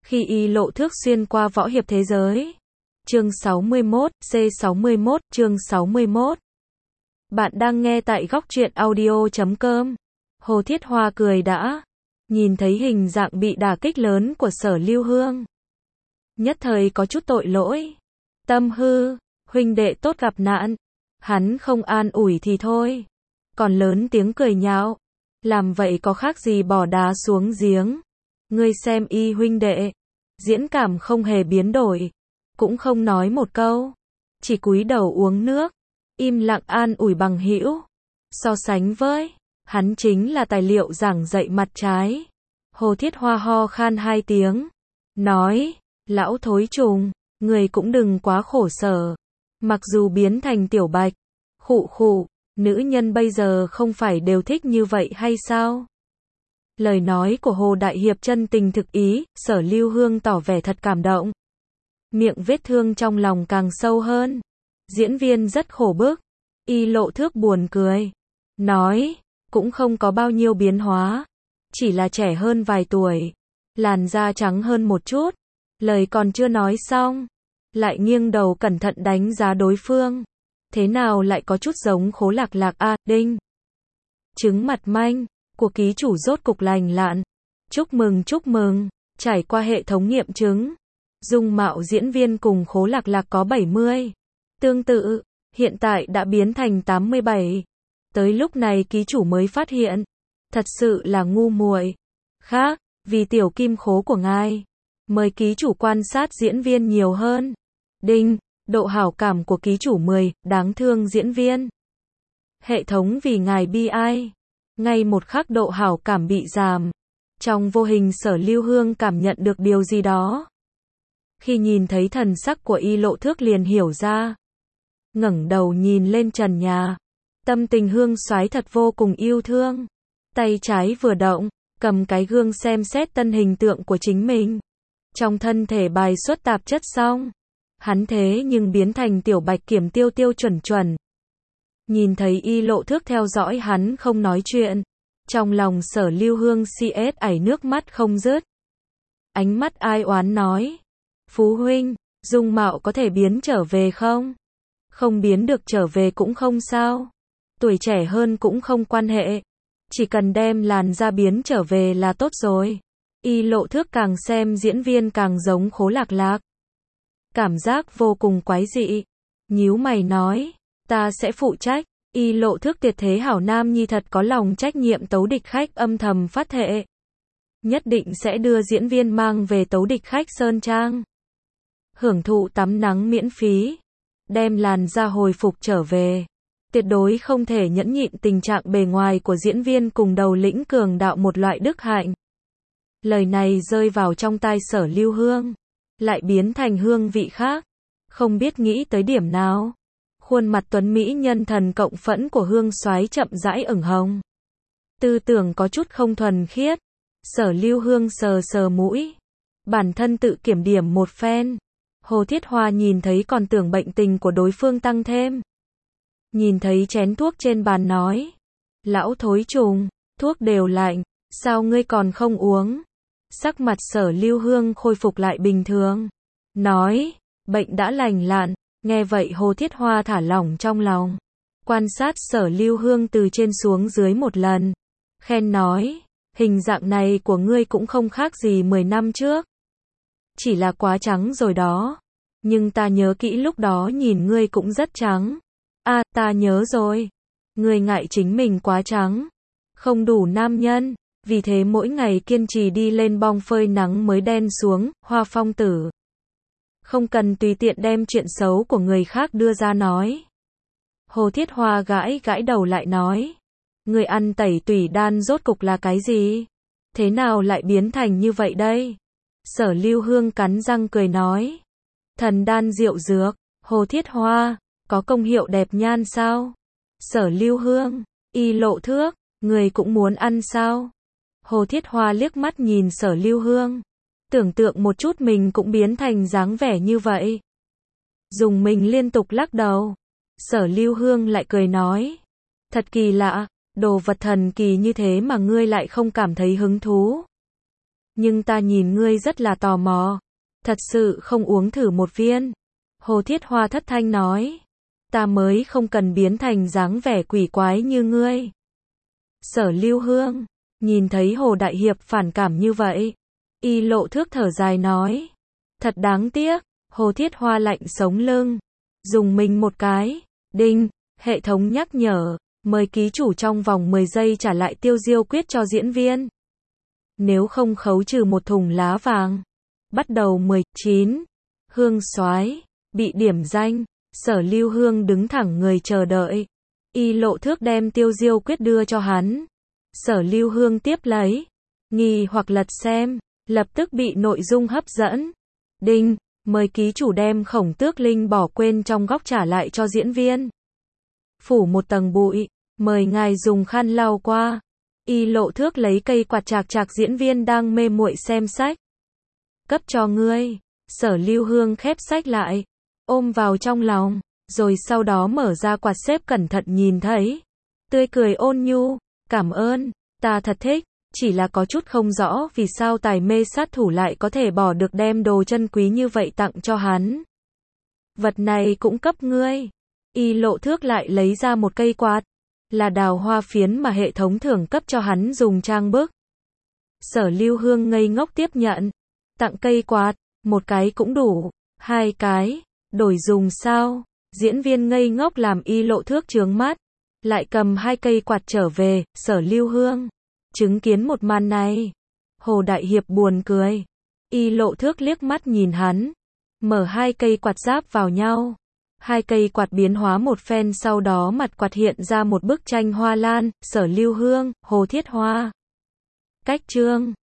Khi Y Lộ Thước xuyên qua võ hiệp thế giới. Chương 61, C61, chương 61. Bạn đang nghe tại góc truyện audio.com. Hồ Thiết Hoa cười đã. Nhìn thấy hình dạng bị đả kích lớn của Sở Lưu Hương. Nhất thời có chút tội lỗi. Tâm hư, huynh đệ tốt gặp nạn. Hắn không an ủi thì thôi. Còn lớn tiếng cười nhạo. Làm vậy có khác gì bỏ đá xuống giếng. Ngươi xem Y huynh đệ. Diễn cảm không hề biến đổi. Cũng không nói một câu. Chỉ cúi đầu uống nước. Im lặng an ủi bằng hữu. So sánh với, hắn chính là tài liệu giảng dạy mặt trái. Hồ Thiết Hoa ho khan 2 tiếng. Nói, lão thối trùng, người cũng đừng quá khổ sở. Mặc dù biến thành tiểu bạch. Khụ khụ, nữ nhân bây giờ không phải đều thích như vậy hay sao? Lời nói của Hồ Đại Hiệp chân tình thực ý, Sở Lưu Hương tỏ vẻ thật cảm động. Miệng vết thương trong lòng càng sâu hơn. Diễn viên rất khổ bức. Y Lộ Thước buồn cười. Nói, cũng không có bao nhiêu biến hóa. Chỉ là trẻ hơn vài tuổi. Làn da trắng hơn một chút. Lời còn chưa nói xong. Lại nghiêng đầu cẩn thận đánh giá đối phương. Thế nào lại có chút giống Khố Lạc Lạc a, đinh. Trứng mặt manh, của ký chủ rốt cục lành lặn. Chúc mừng, trải qua hệ thống nghiệm chứng. Dung mạo diễn viên cùng Khố Lạc Lạc có 70. Tương tự, hiện tại đã biến thành 87. Tới lúc này ký chủ mới phát hiện. Thật sự là ngu muội. Khác, vì tiểu kim khố của ngài. Mời ký chủ quan sát diễn viên nhiều hơn. Đinh, độ hảo cảm của ký chủ 10, đáng thương diễn viên. Hệ thống vì ngài bi ai. Ngay một khắc độ hảo cảm bị giảm. Trong vô hình Sở Lưu Hương cảm nhận được điều gì đó. Khi nhìn thấy thần sắc của Y Lộ Thước liền hiểu ra. Ngẩng đầu nhìn lên trần nhà. Tâm tình hương soái thật vô cùng yêu thương. Tay trái vừa động, cầm cái gương xem xét tân hình tượng của chính mình. Trong thân thể bài xuất tạp chất xong. Hắn thế nhưng biến thành tiểu bạch kiểm tiêu tiêu chuẩn. Nhìn thấy Y Lộ Thước theo dõi hắn không nói chuyện. Trong lòng Sở Lưu Hương CS ảy nước mắt không dứt. Ánh mắt ai oán nói. Phú huynh, dung mạo có thể biến trở về không? Không biến được trở về cũng không sao. Tuổi trẻ hơn cũng không quan hệ. Chỉ cần đem làn da biến trở về là tốt rồi. Y Lộ Thước càng xem diễn viên càng giống Khố Lạc Lạc. Cảm giác vô cùng quái dị. Nhíu mày nói, ta sẽ phụ trách. Y Lộ Thước tuyệt thế hảo nam nhi thật có lòng trách nhiệm tấu địch khách âm thầm phát thệ. Nhất định sẽ đưa diễn viên mang về tấu địch khách Sơn Trang. Hưởng thụ tắm nắng miễn phí. Đem làn da hồi phục trở về. Tuyệt đối không thể nhẫn nhịn tình trạng bề ngoài của diễn viên cùng đầu lĩnh cường đạo một loại đức hạnh. Lời này rơi vào trong tai Sở Lưu Hương. Lại biến thành hương vị khác. Không biết nghĩ tới điểm nào. Khuôn mặt tuấn mỹ nhân thần cộng phẫn của hương soái chậm rãi ửng hồng. Tư tưởng có chút không thuần khiết. Sở Lưu Hương sờ mũi. Bản thân tự kiểm điểm một phen. Hồ Thiết Hoa nhìn thấy còn tưởng bệnh tình của đối phương tăng thêm. Nhìn thấy chén thuốc trên bàn nói. Lão thối trùng, thuốc đều lạnh, sao ngươi còn không uống? Sắc mặt Sở Lưu Hương khôi phục lại bình thường. Nói, bệnh đã lành lặn. Nghe vậy Hồ Thiết Hoa thả lỏng trong lòng. Quan sát Sở Lưu Hương từ trên xuống dưới một lần. Khen nói, hình dạng này của ngươi cũng không khác gì 10 năm trước. Chỉ là quá trắng rồi đó. Nhưng ta nhớ kỹ lúc đó nhìn ngươi cũng rất trắng. À, ta nhớ rồi. Ngươi ngại chính mình quá trắng. Không đủ nam nhân. Vì thế mỗi ngày kiên trì đi lên bong phơi nắng mới đen xuống, Hoa Phong tử. Không cần tùy tiện đem chuyện xấu của người khác đưa ra nói. Hồ Thiết Hoa gãi đầu lại nói. Người ăn tẩy tủy đan rốt cục là cái gì? Thế nào lại biến thành như vậy đây? Sở Lưu Hương cắn răng cười nói. Thần đan diệu dược, Hồ Thiết Hoa, có công hiệu đẹp nhan sao? Sở Lưu Hương, Y Lộ Thước, người cũng muốn ăn sao? Hồ Thiết Hoa liếc mắt nhìn Sở Lưu Hương. Tưởng tượng một chút mình cũng biến thành dáng vẻ như vậy. Dùng mình liên tục lắc đầu. Sở Lưu Hương lại cười nói. Thật kỳ lạ, đồ vật thần kỳ như thế mà ngươi lại không cảm thấy hứng thú. Nhưng ta nhìn ngươi rất là tò mò. Thật sự không uống thử một viên. Hồ Thiết Hoa thất thanh nói. Ta mới không cần biến thành dáng vẻ quỷ quái như ngươi. Sở Lưu Hương, nhìn thấy Hồ Đại Hiệp phản cảm như vậy. Y Lộ Thước thở dài nói. Thật đáng tiếc. Hồ Thiết Hoa lạnh sống lưng. Dùng mình một cái. Đinh, hệ thống nhắc nhở. Mời ký chủ trong vòng 10 giây trả lại tiêu diêu quyết cho diễn viên. Nếu không khấu trừ một thùng lá vàng. Bắt đầu 19. Hương soái bị điểm danh. Sở Lưu Hương đứng thẳng người chờ đợi. Y Lộ Thước đem tiêu diêu quyết đưa cho hắn. Sở Lưu Hương tiếp lấy. Nghi hoặc lật xem. Lập tức bị nội dung hấp dẫn. Đinh, mời ký chủ đem Khổng Tước Linh bỏ quên trong góc trả lại cho diễn viên. Phủ một tầng bụi. Mời ngài dùng khăn lau qua. Y Lộ Thước lấy cây quạt chạc chạc diễn viên đang mê muội xem sách. Cấp cho ngươi. Sở Lưu Hương khép sách lại. Ôm vào trong lòng. Rồi sau đó mở ra quạt xếp cẩn thận nhìn thấy. Tươi cười ôn nhu. Cảm ơn. Ta thật thích. Chỉ là có chút không rõ vì sao tài mê sát thủ lại có thể bỏ được đem đồ chân quý như vậy tặng cho hắn. Vật này cũng cấp ngươi. Y Lộ Thước lại lấy ra một cây quạt. Là đào hoa phiến mà hệ thống thưởng cấp cho hắn dùng trang bức. Sở Lưu Hương ngây ngốc tiếp nhận. Tặng cây quạt, một cái cũng đủ. 2 cái, đổi dùng sao? Diễn viên ngây ngốc làm Y Lộ Thước trướng mắt. Lại cầm 2 cây quạt trở về. Sở Lưu Hương chứng kiến một màn này. Hồ Đại Hiệp buồn cười. Y Lộ Thước liếc mắt nhìn hắn. Mở 2 cây quạt giáp vào nhau. 2 cây quạt biến hóa một phen, sau đó mặt quạt hiện ra một bức tranh hoa lan. Sở Lưu Hương, Hồ Thiết Hoa. Cách chương